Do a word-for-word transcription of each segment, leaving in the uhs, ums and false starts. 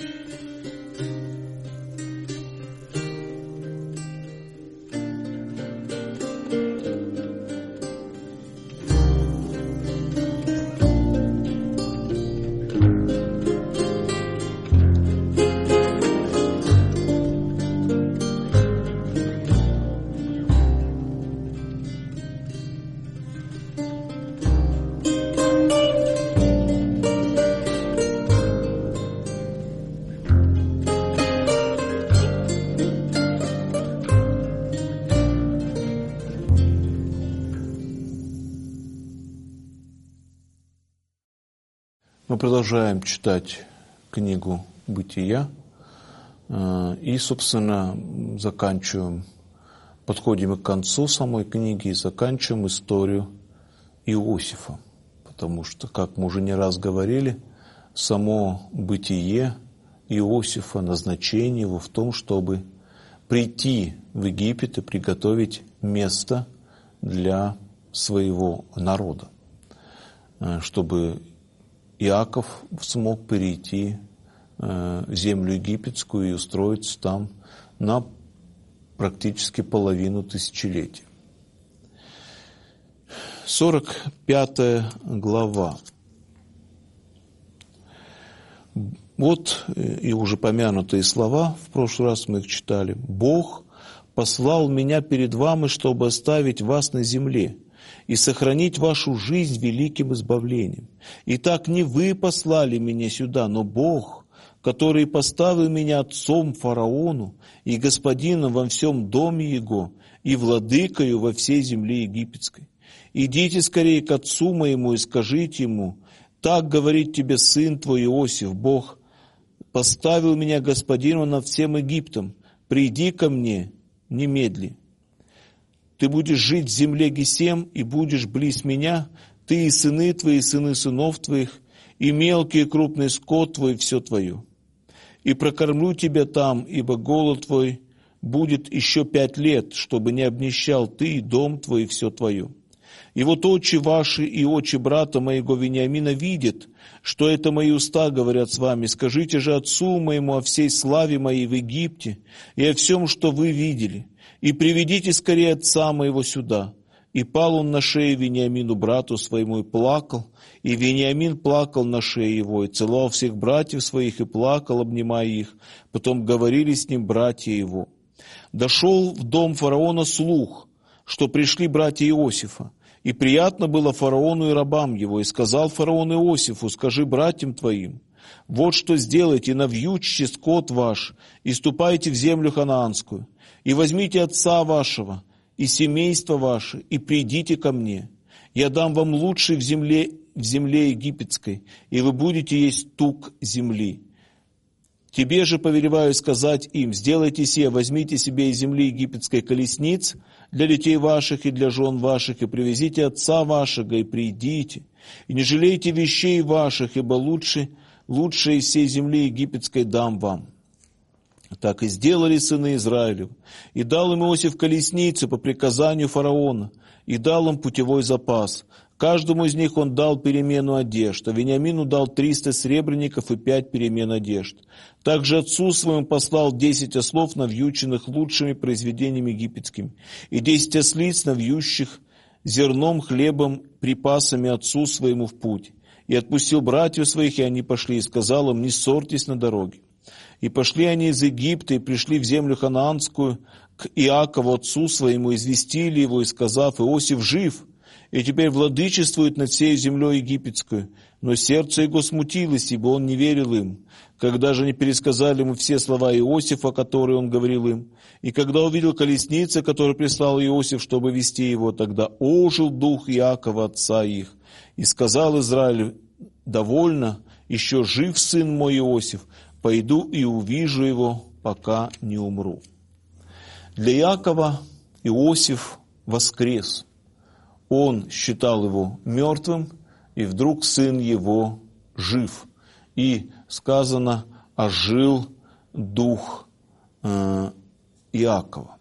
Мы продолжаем читать книгу «Бытия» и, собственно, заканчиваем, подходим к концу самой книги и заканчиваем историю Иосифа. Потому что, как мы уже не раз говорили, само бытие Иосифа, назначение его в том, чтобы прийти в Египет и приготовить место для своего народа, чтобы Иаков смог перейти в землю египетскую и устроиться там на практически половину тысячелетия. сорок пятая глава. Вот и уже помянутые слова, в прошлый раз мы их читали. «Бог послал меня перед вами, чтобы оставить вас на земле и сохранить вашу жизнь великим избавлением. Итак, не вы послали меня сюда, но Бог, который поставил меня отцом фараону и господином во всем доме его и владыкою во всей земле египетской. Идите скорее к отцу моему и скажите ему: так говорит тебе сын твой Иосиф, Бог поставил меня господином над всем Египтом. Приди ко мне немедли. Ты будешь жить в земле Гесем и будешь близ меня, ты и сыны твои, и сыны сынов твоих, и мелкий и крупный скот твой, все твое. И прокормлю тебя там, ибо голод твой будет еще пять лет, чтобы не обнищал ты, и дом твой, и все твое. И вот очи ваши и очи брата моего Вениамина видят, что это мои уста говорят с вами. Скажите же отцу моему о всей славе моей в Египте и о всем, что вы видели. И приведите скорее отца моего сюда». И пал он на шею Вениамину, брату своему, и плакал. И Вениамин плакал на шее его, и целовал всех братьев своих, и плакал, обнимая их. Потом говорили с ним братья его. Дошел в дом фараона слух, что пришли братья Иосифа. И приятно было фараону и рабам его. И сказал фараон Иосифу: скажи братьям твоим: вот что сделайте, навьючьте скот ваш, и ступайте в землю ханаанскую, и возьмите отца вашего и семейство ваше, и придите ко мне. Я дам вам лучший в земле, в земле египетской, и вы будете есть тук земли. Тебе же повелеваю сказать им: сделайте сие, возьмите себе из земли египетской колесниц для детей ваших и для жен ваших, и привезите отца вашего, и придите, и не жалейте вещей ваших, ибо лучше, лучшее из всей земли египетской дам вам. Так и сделали сыны Израилев, и дал им Иосиф колесницы по приказанию фараона, и дал им путевой запас. Каждому из них он дал перемену одежд, а Вениамину дал триста сребреников и пять перемен одежд. Также отцу своему послал десять ослов, навьюченных лучшими произведениями египетскими, и десять ослиц, навьющих зерном, хлебом, припасами отцу своему в путь. И отпустил братьев своих, и они пошли, и сказал им: не ссорьтесь на дороге. И пошли они из Египта, и пришли в землю ханаанскую к Иакову отцу своему, известили его, и сказав: Иосиф жив, и теперь владычествует над всей землей египетскую. Но сердце его смутилось, ибо он не верил им. Когда же они пересказали ему все слова Иосифа, которые он говорил им, и когда увидел колесницы, которые прислал Иосиф, чтобы вести его, тогда ожил дух Иакова отца их. И сказал Израиль: довольно, еще жив сын мой Иосиф, пойду и увижу его, пока не умру. Для Иакова Иосиф воскрес. Он считал его мертвым, и вдруг сын его жив. И сказано: ожил дух э, Иакова.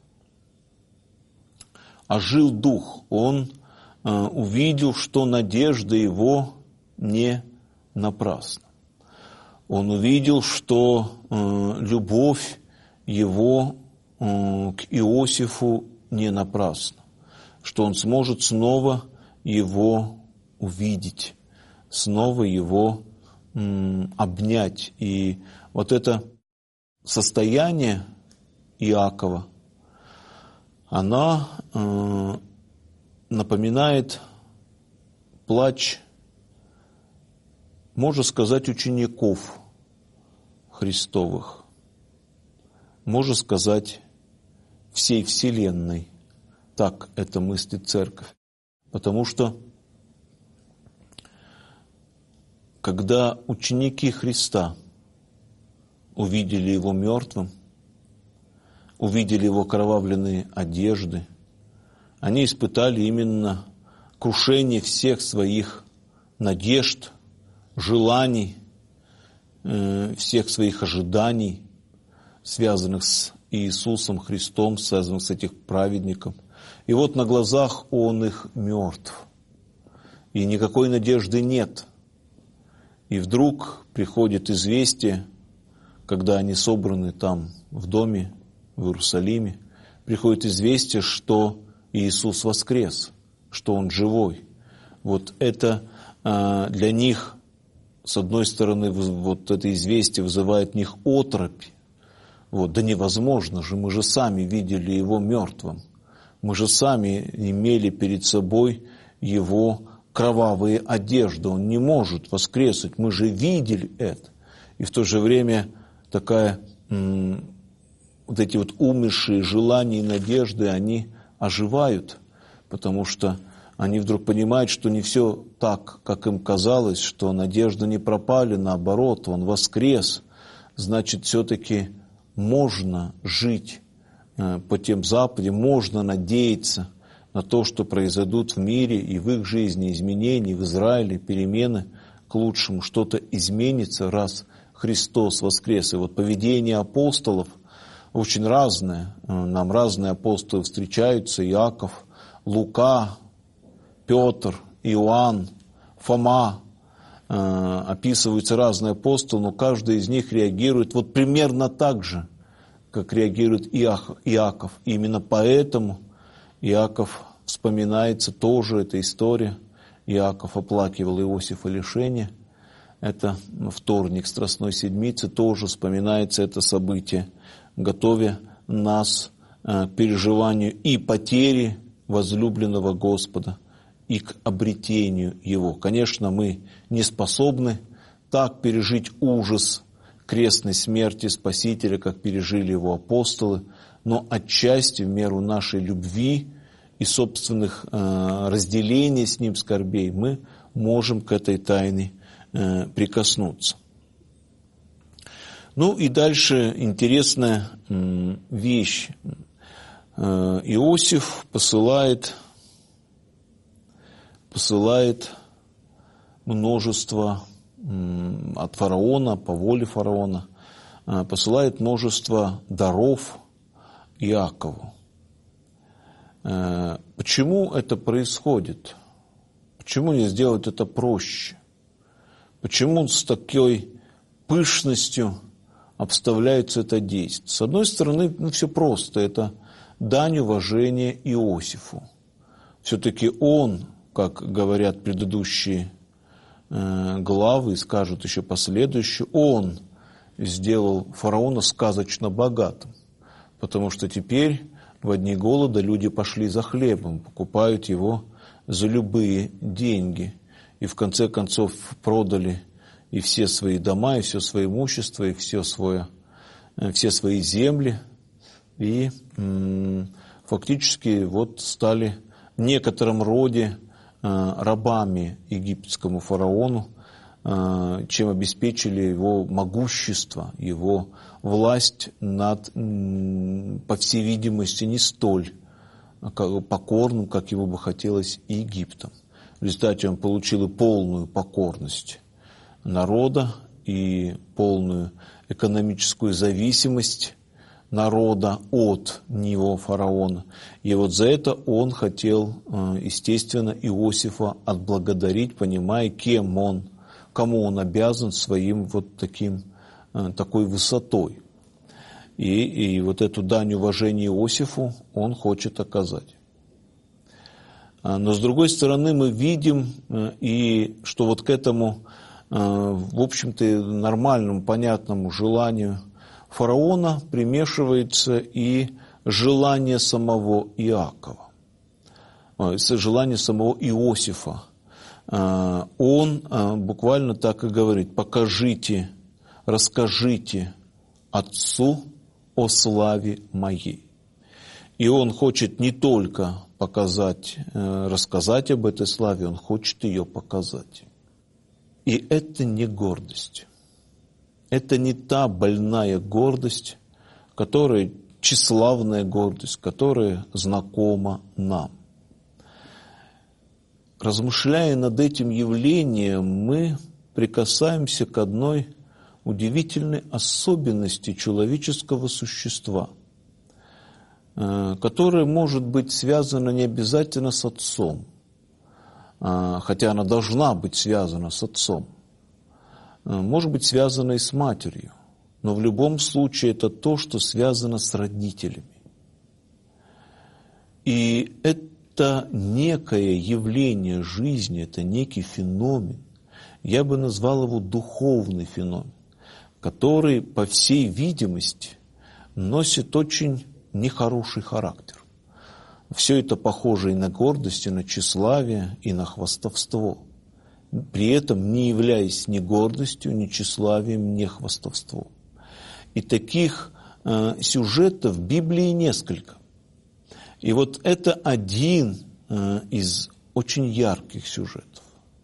Ожил дух. Он э, увидел, что надежда его не напрасна. Он увидел, что э, любовь его э, к Иосифу не напрасна, что он сможет снова его увидеть, снова его э, обнять. И вот это состояние Иакова, она э, напоминает плач, можно сказать, учеников Христовых, можно сказать, всей Вселенной. Так это мыслит Церковь. Потому что, когда ученики Христа увидели Его мертвым, увидели Его окровавленные одежды, они испытали именно крушение всех своих надежд, желаний, всех своих ожиданий, связанных с Иисусом Христом, связанных с этим праведником. И вот на глазах Он их мертв, и никакой надежды нет. И вдруг приходит известие, когда они собраны там в доме, в Иерусалиме, приходит известие, что Иисус воскрес, что Он живой. Вот это для них, с одной стороны, вот это известие вызывает в них оторопь. Вот, да невозможно же, мы же сами видели Его мертвым. Мы же сами имели перед собой Его кровавые одежды. Он не может воскреснуть, мы же видели это. И в то же время такая, м- вот эти вот умершие желания и надежды, они оживают, потому что они вдруг понимают, что не все так, как им казалось, что надежды не пропали, наоборот, Он воскрес. Значит, все-таки можно жить по тем заповедям, можно надеяться на то, что произойдут в мире и в их жизни изменения, в Израиле перемены к лучшему, что-то изменится, раз Христос воскрес. И вот поведение апостолов очень разное. Нам разные апостолы встречаются: Иаков, Лука, Петр, Иоанн, Фома. Описываются разные апостолы, но каждый из них реагирует вот примерно так же, как реагирует Иаков. И именно поэтому Иаков вспоминается тоже, эта история. Иаков оплакивал Иосифа лишения. Это вторник Страстной Седмицы, тоже вспоминается это событие, готовя нас к переживанию и потери возлюбленного Господа, и к обретению Его. Конечно, мы не способны так пережить ужас крестной смерти Спасителя, как пережили Его апостолы, но отчасти в меру нашей любви и собственных э, разделений с Ним скорбей мы можем к этой тайне э, прикоснуться. Ну и дальше интересная э, вещь. Э, Иосиф посылает посылает множество от фараона, по воле фараона, посылает множество даров Иакову. Почему это происходит? Почему не сделать это проще? Почему с такой пышностью обставляется это действие? С одной стороны, ну, все просто, это дань уважения Иосифу. Все-таки он, как говорят предыдущие э, главы, и скажут еще последующие, он сделал фараона сказочно богатым, потому что теперь в дни голода люди пошли за хлебом, покупают его за любые деньги, и в конце концов продали и все свои дома, и все свое имущество, и все, свое, все свои земли, и м- фактически вот стали в некотором роде рабами египетскому фараону, чем обеспечили его могущество, его власть над, по всей видимости, не столь покорным, как ему бы хотелось, Египтом. В результате он получил и полную покорность народа, и полную экономическую зависимость народа от него, фараона. И вот за это он хотел, естественно, Иосифа отблагодарить, понимая, кем он кому он обязан своим вот таким, такой высотой. И, и вот эту дань уважения Иосифу он хочет оказать. Но с другой стороны мы видим, и что вот к этому, в общем-то, нормальному, понятному желанию фараона примешивается и желание самого Иакова, желание самого Иосифа. Он буквально так и говорит: покажите, расскажите отцу о славе моей. И он хочет не только показать, рассказать об этой славе, он хочет ее показать. И это не гордость. Это не та больная гордость, которая тщеславная гордость, которая знакома нам. Размышляя над этим явлением, мы прикасаемся к одной удивительной особенности человеческого существа, которая может быть связана не обязательно с отцом, хотя она должна быть связана с отцом, может быть связана и с матерью, но в любом случае это то, что связано с родителями. И это некое явление жизни, это некий феномен, я бы назвал его духовный феномен, который, по всей видимости, носит очень нехороший характер. Все это похоже и на гордость, и на тщеславие, и на хвастовство. При этом не являясь ни гордостью, ни тщеславием, ни хвастовством. И таких э, сюжетов в Библии несколько. И вот это один э, из очень ярких сюжетов.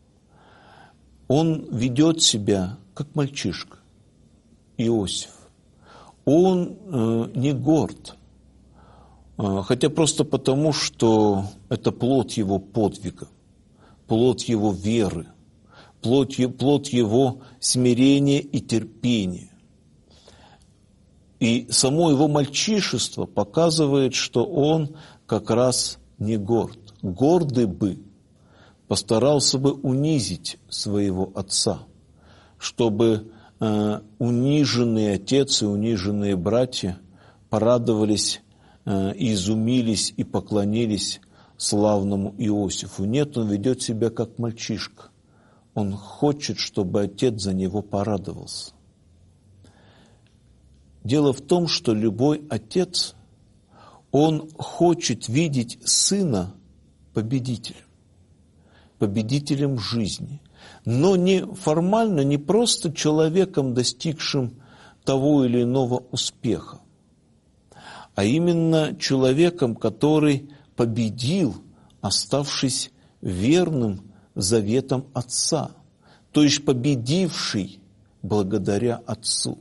Он ведет себя как мальчишка, Иосиф. Он э, не горд, э, хотя просто потому, что это плод его подвига, плод его веры, плод, плод его смирения и терпения. И само его мальчишество показывает, что он как раз не горд. Гордый бы постарался бы унизить своего отца, чтобы э, униженный отец и униженные братья порадовались, э, изумились и поклонились славному Иосифу. Нет, он ведет себя как мальчишка. Он хочет, чтобы отец за него порадовался. Дело в том, что любой отец, он хочет видеть сына победителем, победителем жизни, но не формально, не просто человеком, достигшим того или иного успеха, а именно человеком, который победил, оставшись верным заветам Отца, то есть победивший благодаря Отцу.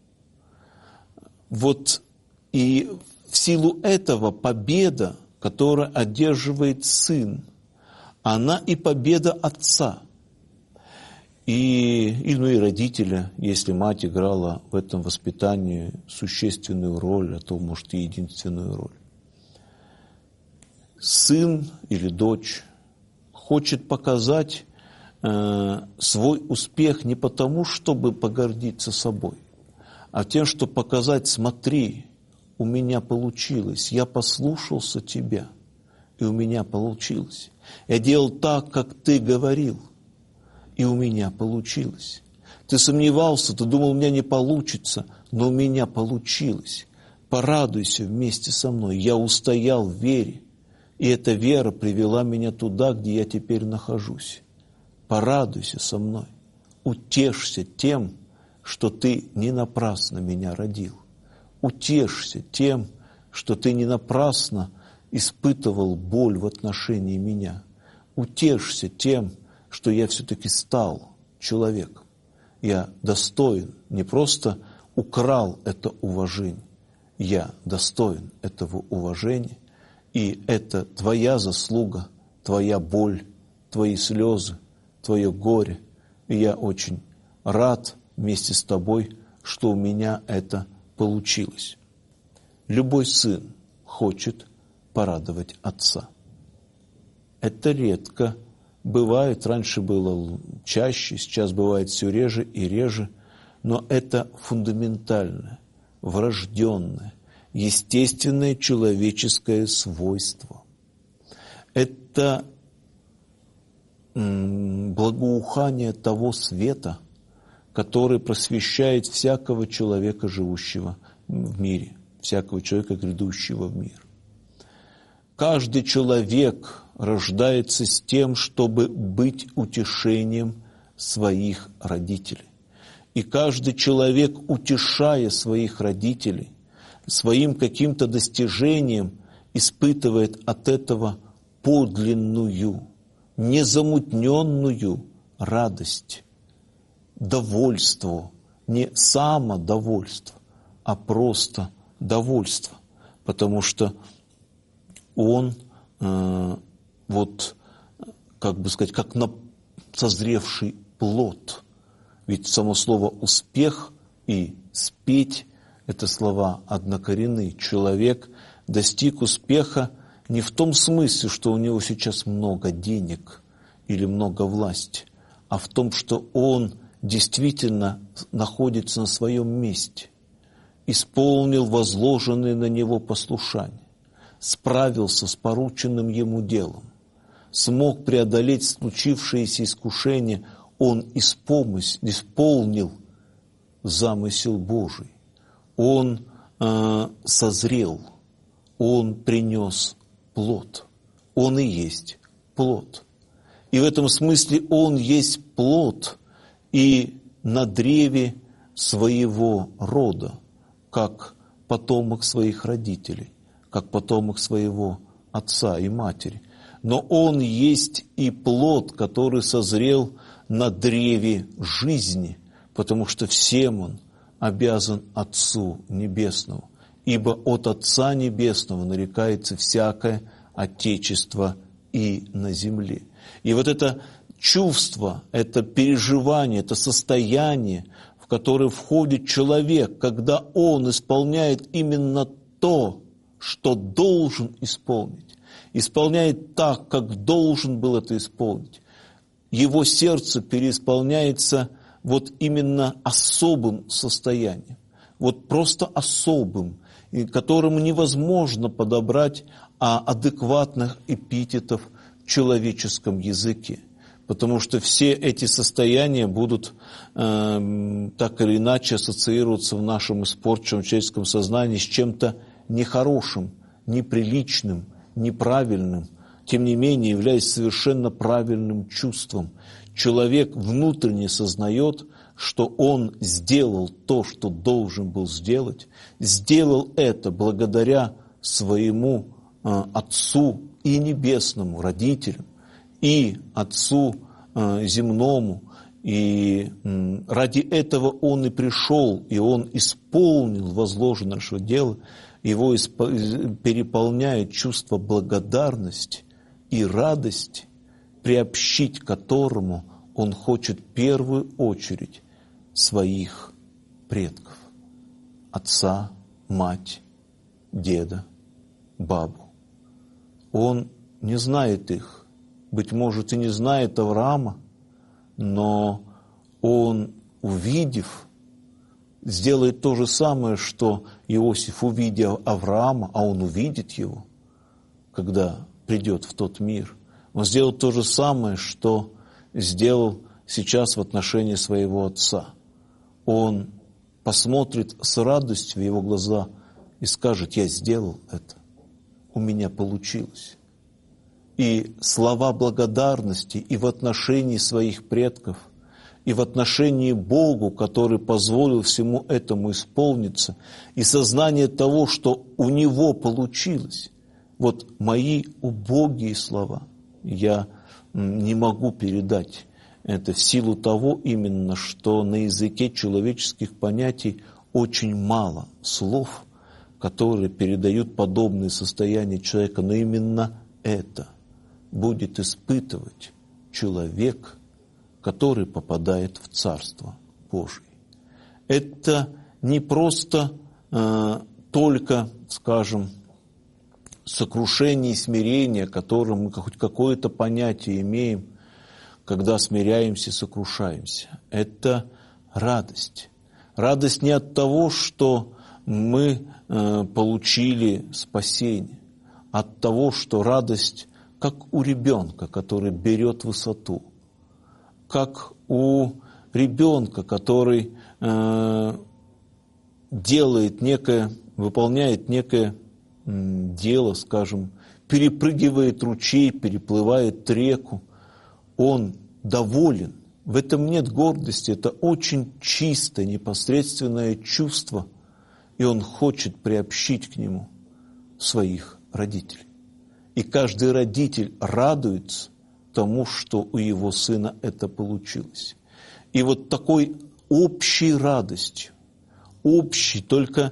Вот и в силу этого победа, которую одерживает сын, она и победа отца. И, и, ну и родителя, если мать играла в этом воспитании существенную роль, а то, может, и единственную роль. Сын или дочь хочет показать э, свой успех не потому, чтобы погордиться собой, а тем, чтобы показать: смотри, у меня получилось, я послушался тебя, и у меня получилось. Я делал так, как ты говорил, и у меня получилось. Ты сомневался, ты думал, у меня не получится, но у меня получилось. Порадуйся вместе со мной, я устоял в вере, и эта вера привела меня туда, где я теперь нахожусь. Порадуйся со мной, утешься тем, что ты не напрасно меня родил. Утешься тем, что ты не напрасно испытывал боль в отношении меня. Утешься тем, что я все-таки стал человеком. Я достоин, не просто украл это уважение, я достоин этого уважения, и это твоя заслуга, твоя боль, твои слезы, твое горе. И я очень рад вместе с тобой, что у меня это получилось. Любой сын хочет порадовать отца. Это редко Бывает, раньше было чаще, сейчас бывает все реже и реже, но это фундаментальное, врожденное, естественное человеческое свойство. Это благоухание того света, который просвещает всякого человека, живущего в мире, всякого человека, грядущего в мир. Каждый человек рождается с тем, чтобы быть утешением своих родителей. И каждый человек, утешая своих родителей, своим каким-то достижением, испытывает от этого подлинную, незамутненную радость, довольство, не самодовольство, а просто довольство, потому что он, э, вот, как бы сказать, как на созревший плод. Ведь само слово «успех» и «спеть» – это слова однокоренные. Человек достиг успеха не в том смысле, что у него сейчас много денег или много власти, а в том, что он действительно находится на своем месте, исполнил возложенное на него послушание, справился с порученным ему делом, смог преодолеть случившееся искушение, он исполнил замысел Божий, он э, созрел, он принес плод, он и есть плод. И в этом смысле он есть плод и на древе своего рода, как потомок своих родителей, как потомок своего отца и матери. Но он есть и плод, который созрел на древе жизни, потому что всем он обязан Отцу Небесному, ибо от Отца Небесного нарекается всякое Отечество и на земле. И вот это чувство, это переживание, это состояние, в которое входит человек, когда он исполняет именно то, что должен исполнить, исполняет так, как должен был это исполнить. Его сердце переисполняется вот именно особым состоянием, вот просто особым, и которому невозможно подобрать а, адекватных эпитетов в человеческом языке. Потому что все эти состояния будут э, так или иначе ассоциироваться в нашем испорченном человеческом сознании с чем-то нехорошим, неприличным, неправильным, тем не менее являясь совершенно правильным чувством. Человек внутренне сознает, что он сделал то, что должен был сделать, сделал это благодаря своему э, Отцу и Небесному, родителям, и Отцу э, земному, и э, ради этого он и пришел, и он исполнил возложенное наше дело, его исп- переполняет чувство благодарности и радости, приобщить к которому он хочет в первую очередь своих предков, отца, мать, деда, бабу. Он не знает их, быть может, и не знает Авраама, но он, увидев, сделает то же самое, что Иосиф, увидев Авраама, а он увидит его, когда придет в тот мир. Он сделает то же самое, что сделал сейчас в отношении своего отца. Он посмотрит с радостью в его глаза и скажет: я сделал это, у меня получилось. И слова благодарности и в отношении своих предков, и в отношении Богу, который позволил всему этому исполниться, и сознание того, что у него получилось. Вот мои убогие слова я не могу передать. Это в силу того именно, что на языке человеческих понятий очень мало слов, которые передают подобные состояния человека, но именно это будет испытывать человек, который попадает в Царство Божие. Это не просто э, только, скажем, сокрушение и смирение, о котором мы хоть какое-то понятие имеем, когда смиряемся, сокрушаемся. Это радость. Радость не от того, что мы э, получили спасение, а от того, что радость, как у ребенка, который берет высоту, как у ребенка, который э, делает некое, выполняет некое м, дело, скажем, перепрыгивает ручей, переплывает реку, он доволен. В этом нет гордости, это очень чистое, непосредственное чувство, и он хочет приобщить к нему своих родителей. И каждый родитель радуется тому, что у его сына это получилось. И вот такой общей радостью, общей, только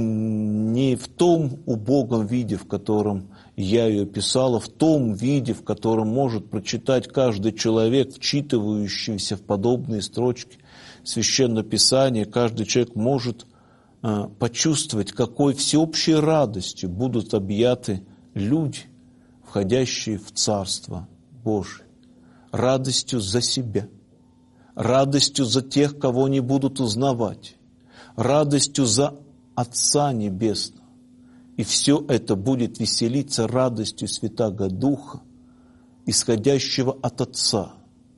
не в том убогом виде, в котором я ее писала, в том виде, в котором может прочитать каждый человек, вчитывающийся в подобные строчки Священного Писания, каждый человек может э, почувствовать, какой всеобщей радостью будут объяты люди, входящие в Царство Божие, радостью за себя, радостью за тех, кого они будут узнавать, радостью за Отца Небесного. И все это будет веселиться радостью Святаго Духа, исходящего от Отца,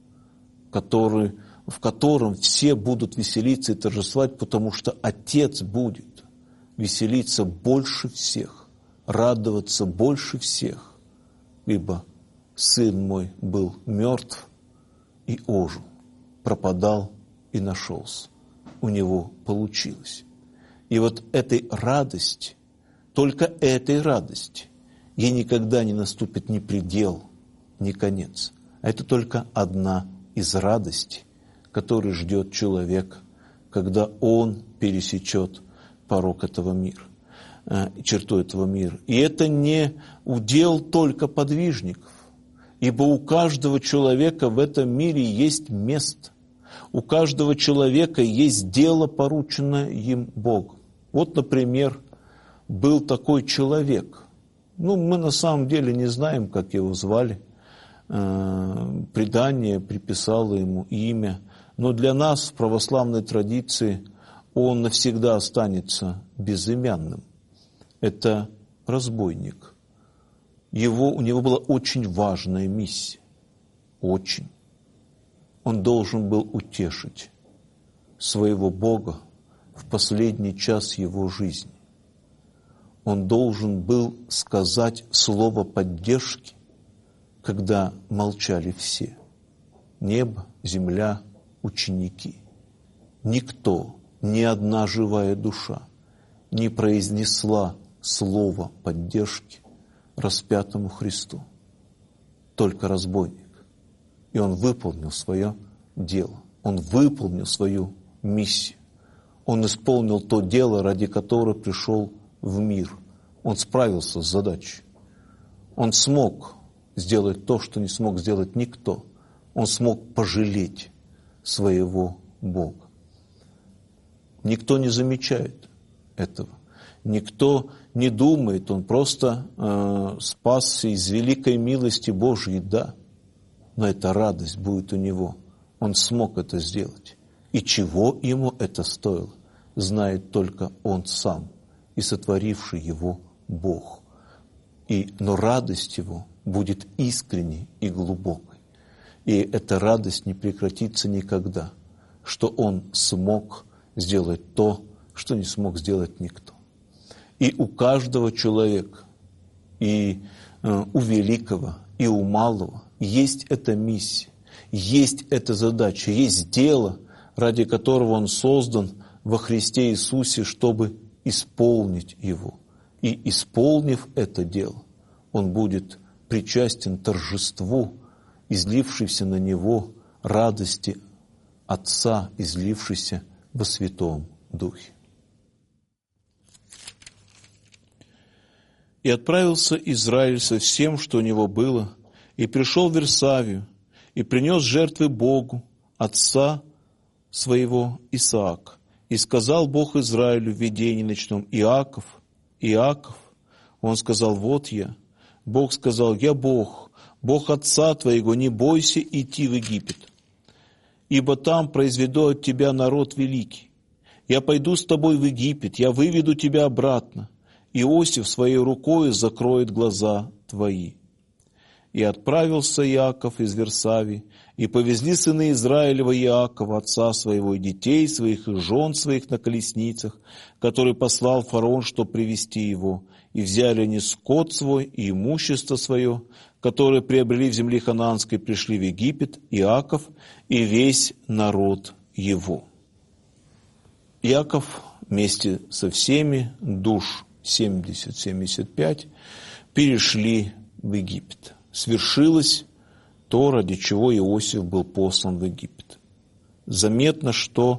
который, в котором все будут веселиться и торжествовать, потому что Отец будет веселиться больше всех, радоваться больше всех, ибо Сын мой был мертв и ожил, пропадал и нашелся. У него получилось. И вот этой радости, только этой радости, ей никогда не наступит ни предел, ни конец. А это только одна из радостей, которую ждет человек, когда он пересечет порог этого мира, черту этого мира. И это не удел только подвижников, ибо у каждого человека в этом мире есть место. У каждого человека есть дело, порученное им Богом. Вот, например, был такой человек. Ну, мы на самом деле не знаем, как его звали. Предание приписало ему имя. Но для нас в православной традиции он навсегда останется безымянным. Это разбойник. Его, у него была очень важная миссия. Очень. Он должен был утешить своего Бога в последний час его жизни. Он должен был сказать слово поддержки, когда молчали все. Небо, земля, ученики. Никто, ни одна живая душа не произнесла слово поддержки распятому Христу. Только разбойник. И он выполнил свое дело. Он выполнил свою миссию. Он исполнил то дело, ради которого пришел в мир. Он справился с задачей. Он смог сделать то, что не смог сделать никто. Он смог пожалеть своего Бога. Никто не замечает этого. Никто не думает, он просто э, спасся из великой милости Божьей, да. Но эта радость будет у него. Он смог это сделать. И чего ему это стоило, знает только он сам и сотворивший его Бог. И, но радость его будет искренней и глубокой. И эта радость не прекратится никогда, что он смог сделать то, что не смог сделать никто. И у каждого человека, и э, у великого, и у малого есть эта миссия, есть эта задача, есть дело, ради которого он создан во Христе Иисусе, чтобы исполнить его. И исполнив это дело, он будет причастен торжеству, излившейся на него радости Отца, излившейся во Святом Духе. «И отправился Израиль со всем, что у него было, и пришел в Вирсавию, и принес жертвы Богу, отца своего Исаака. И сказал Бог Израилю в видении ночном: Иаков, Иаков. Он сказал: вот я. Бог сказал: я Бог, Бог отца твоего, не бойся идти в Египет, ибо там произведу от тебя народ великий. Я пойду с тобой в Египет, я выведу тебя обратно. Иосиф своей рукой закроет глаза твои». И отправился Иаков из Вирсавии, и повезли сыны Израилева Иакова, отца своего, и детей своих, и жен своих на колесницах, который послал фараон, чтобы привести его. И взяли они скот свой и имущество свое, которое приобрели в земле ханаанской, пришли в Египет, Иаков и весь народ его. Иаков вместе со всеми, душ семьдесят - семьдесят пять, перешли в Египет. Свершилось то, ради чего Иосиф был послан в Египет. Заметно, что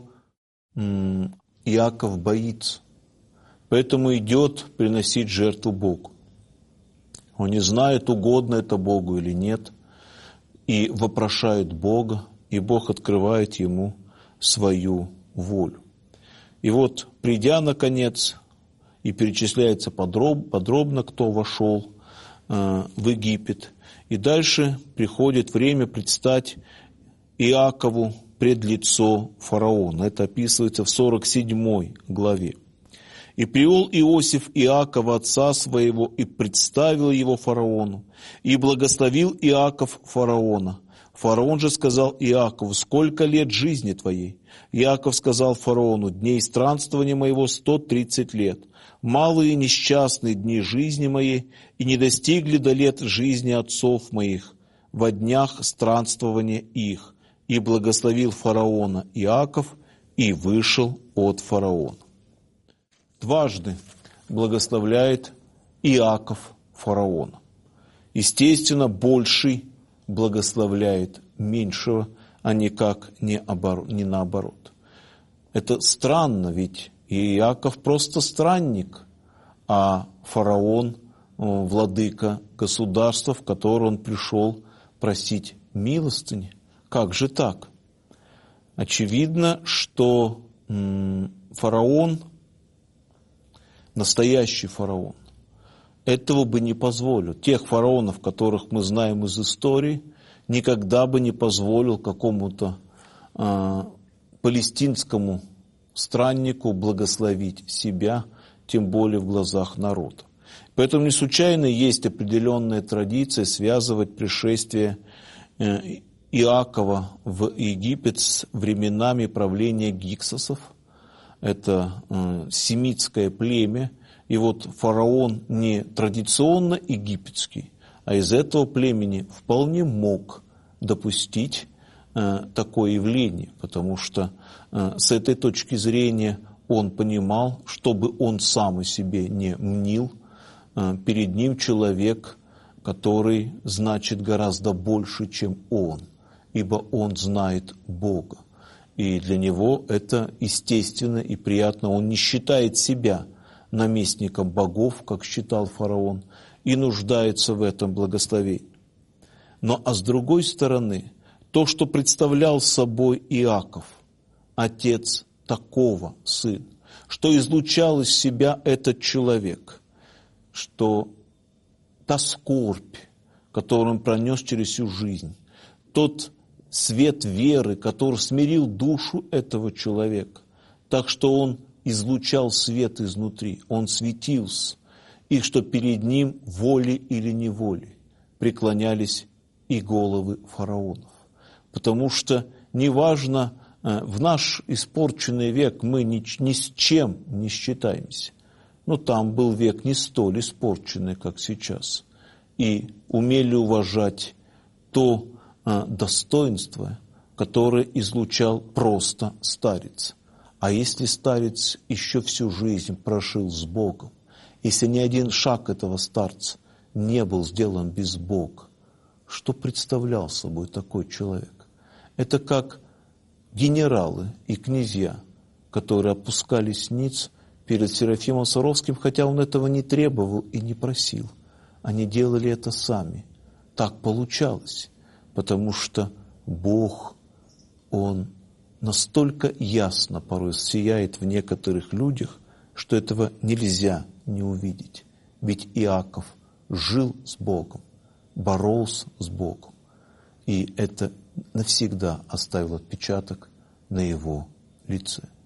Иаков боится, поэтому идет приносить жертву Богу. Он не знает, угодно это Богу или нет, и вопрошает Бога, и Бог открывает ему свою волю. И вот, придя, наконец, и перечисляется подроб, подробно, кто вошел э, в Египет, и дальше приходит время предстать Иакову пред лицо фараона. Это описывается в сорок седьмой главе. «И привел Иосиф Иакова, отца своего, и представил его фараону, и благословил Иаков фараона. Фараон же сказал Иакову: сколько лет жизни твоей? Иаков сказал фараону: дней странствования моего сто тридцать лет. Малые несчастные дни жизни моей, и не достигли до лет жизни отцов моих, во днях странствования их. И благословил фараона Иаков, и вышел от фараона». Дважды благословляет Иаков фараона. Естественно, больший благословляет меньшего, а никак не, оборот, не наоборот. Это странно, ведь Иаков просто странник, а фараон – владыка государства, в которое он пришел просить милостыни. Как же так? Очевидно, что фараон, настоящий фараон, этого бы не позволил. Тех фараонов, которых мы знаем из истории, никогда бы не позволил какому-то э, палестинскому страннику благословить себя, тем более в глазах народа. Поэтому не случайно есть определенная традиция связывать пришествие э, Иакова в Египет с временами правления гиксосов. Это э, семитское племя. И вот фараон не традиционно египетский, а из этого племени вполне мог допустить э, такое явление, потому что э, с этой точки зрения он понимал, чтобы он сам о себе не мнил, э, перед ним человек, который значит гораздо больше, чем он, ибо он знает Бога. И для него это естественно и приятно. Он не считает себя наместником богов, как считал фараон, и нуждается в этом благословении. Но а с другой стороны, то, что представлял собой Иаков, отец такого сына, что излучал из себя этот человек, что та скорбь, которую он пронес через всю жизнь, тот свет веры, который смирил душу этого человека, так что он излучал свет изнутри, он светился, и что перед ним волей или неволей преклонялись и головы фараонов. Потому что неважно, в наш испорченный век мы ни, ни с чем не считаемся. Но там был век не столь испорченный, как сейчас. И умели уважать то а, достоинство, которое излучал просто старец. А если старец еще всю жизнь прожил с Богом, если ни один шаг этого старца не был сделан без Бога, что представлял собой такой человек? Это как генералы и князья, которые опускались ниц перед Серафимом Саровским, хотя он этого не требовал и не просил. Они делали это сами. Так получалось, потому что Бог, Он настолько ясно порой сияет в некоторых людях, что этого нельзя не увидеть. Ведь Иаков жил с Богом, боролся с Богом. И это навсегда оставило отпечаток на его лице.